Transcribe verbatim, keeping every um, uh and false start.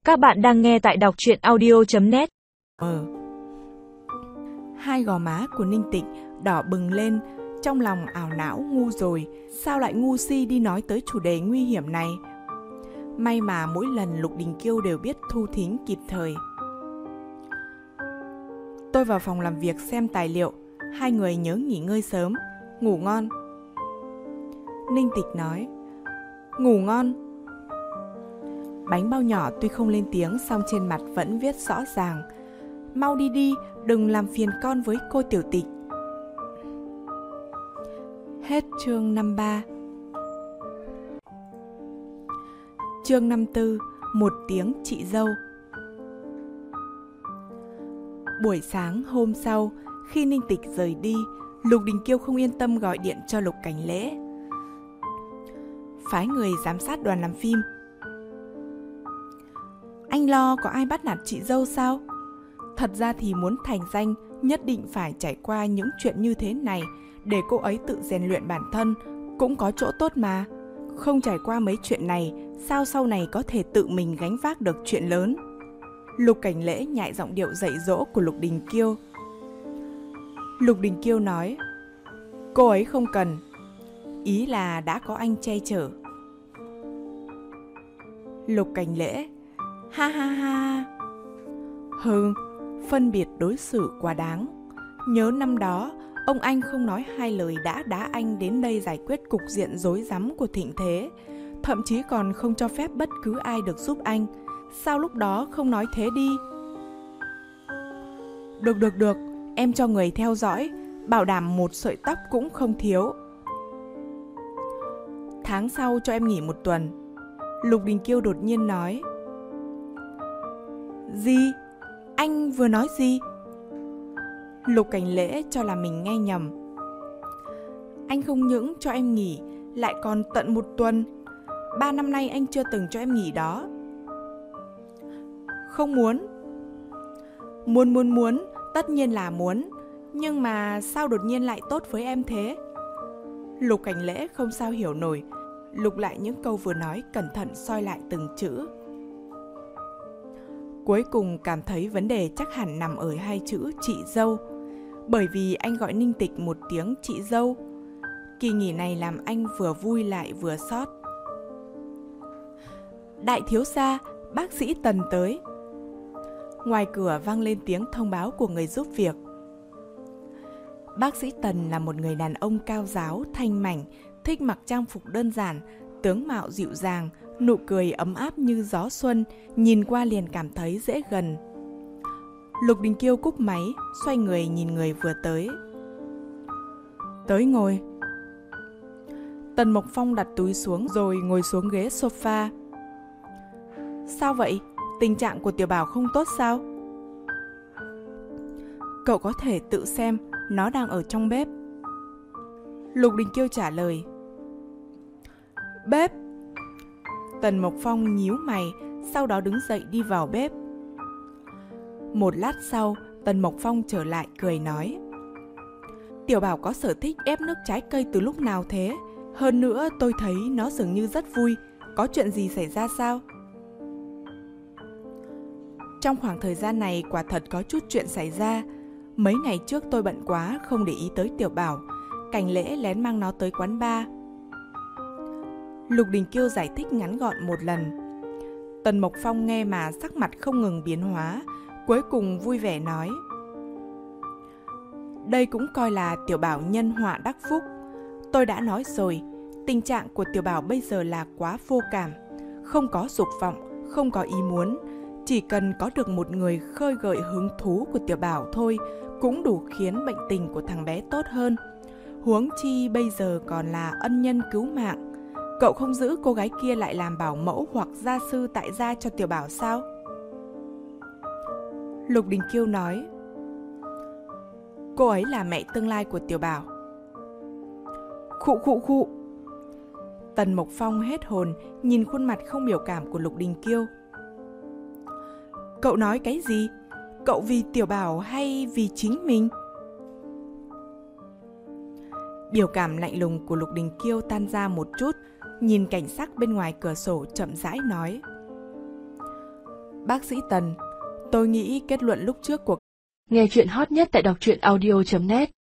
Các bạn đang nghe tại đọc truyện audio chấm net. Ờ. Hai gò má của Ninh Tịch đỏ bừng lên, trong lòng ảo não ngu rồi, sao lại ngu si đi nói tới chủ đề nguy hiểm này. May mà mỗi lần Lục Đình Kiêu đều biết thu thính kịp thời. Tôi vào phòng làm việc xem tài liệu, hai người nhớ nghỉ ngơi sớm, ngủ ngon. Ninh Tịch nói, ngủ ngon. Bánh bao nhỏ tuy không lên tiếng, song trên mặt vẫn viết rõ ràng, mau đi đi, đừng làm phiền con với cô Tiểu Tịch. Hết chương năm mươi ba. Chương năm mươi tư, một tiếng chị dâu. Buổi sáng hôm sau, khi Ninh Tịch rời đi, Lục Đình Kiêu không yên tâm gọi điện cho Lục Cảnh Lễ, phái người giám sát đoàn làm phim. Anh lo có ai bắt nạt chị dâu sao? Thật ra thì muốn thành danh, nhất định phải trải qua những chuyện như thế này, để cô ấy tự rèn luyện bản thân, cũng có chỗ tốt mà. Không trải qua mấy chuyện này, sao sau này có thể tự mình gánh vác được chuyện lớn? Lục Cảnh Lễ nhại giọng điệu dạy dỗ của Lục Đình Kiêu. Lục Đình Kiêu nói, cô ấy không cần, ý là đã có anh che chở. Lục Cảnh Lễ, ha ha ha. Hừ, phân biệt đối xử quá đáng. Nhớ năm đó, ông anh không nói hai lời đã đá anh đến đây giải quyết cục diện rối rắm của thịnh thế, thậm chí còn không cho phép bất cứ ai được giúp anh. Sao lúc đó không nói thế đi? Được được được, em cho người theo dõi, bảo đảm một sợi tóc cũng không thiếu. Tháng sau cho em nghỉ một tuần. Lục Đình Kiêu đột nhiên nói. Gì? Anh vừa nói gì? Lục Cảnh Lễ cho là mình nghe nhầm. Anh không những cho em nghỉ, lại còn tận một tuần. Ba năm nay anh chưa từng cho em nghỉ đó. Không muốn. Muốn muốn muốn, tất nhiên là muốn. Nhưng mà sao đột nhiên lại tốt với em thế? Lục Cảnh Lễ không sao hiểu nổi, lục lại những câu vừa nói, cẩn thận soi lại từng chữ. Cuối cùng cảm thấy vấn đề chắc hẳn nằm ở hai chữ chị dâu. Bởi vì anh gọi Ninh Tịch một tiếng chị dâu. Kỳ nghỉ này làm anh vừa vui lại vừa xót. Đại thiếu gia, bác sĩ Tần tới. Ngoài cửa vang lên tiếng thông báo của người giúp việc. Bác sĩ Tần là một người đàn ông cao ráo, thanh mảnh, thích mặc trang phục đơn giản, tướng mạo dịu dàng, nụ cười ấm áp như gió xuân, nhìn qua liền cảm thấy dễ gần. Lục Đình Kiêu cúp máy, xoay người nhìn người vừa tới. Tới ngồi. Tần Mộc Phong đặt túi xuống rồi ngồi xuống ghế sofa. Sao vậy? Tình trạng của Tiểu Bảo không tốt sao? Cậu có thể tự xem, nó đang ở trong bếp. Lục Đình Kiêu trả lời. Bếp? Tần Mộc Phong nhíu mày, sau đó đứng dậy đi vào bếp. Một lát sau, Tần Mộc Phong trở lại cười nói. Tiểu Bảo có sở thích ép nước trái cây từ lúc nào thế? Hơn nữa tôi thấy nó dường như rất vui. Có chuyện gì xảy ra sao? Trong khoảng thời gian này quả thật có chút chuyện xảy ra. Mấy ngày trước tôi bận quá không để ý tới Tiểu Bảo. Cảnh Lễ lén mang nó tới quán bar. Lục Đình Kiêu giải thích ngắn gọn một lần. Tần Mộc Phong nghe mà sắc mặt không ngừng biến hóa, cuối cùng vui vẻ nói. Đây cũng coi là Tiểu Bảo nhân họa đắc phúc. Tôi đã nói rồi, tình trạng của Tiểu Bảo bây giờ là quá vô cảm, không có dục vọng, không có ý muốn. Chỉ cần có được một người khơi gợi hứng thú của Tiểu Bảo thôi, cũng đủ khiến bệnh tình của thằng bé tốt hơn. Huống chi bây giờ còn là ân nhân cứu mạng. Cậu không giữ cô gái kia lại làm bảo mẫu hoặc gia sư tại gia cho Tiểu Bảo sao? Lục Đình Kiêu nói. Cô ấy là mẹ tương lai của Tiểu Bảo. Khụ khụ khụ. Tần Mộc Phong hết hồn, nhìn khuôn mặt không biểu cảm của Lục Đình Kiêu. Cậu nói cái gì? Cậu vì Tiểu Bảo hay vì chính mình? Biểu cảm lạnh lùng của Lục Đình Kiêu tan ra một chút, nhìn cảnh sắc bên ngoài cửa sổ chậm rãi nói. Bác sĩ Tần, tôi nghĩ kết luận lúc trước của Nghe chuyện hot nhất tại đọc truyện audio chấm net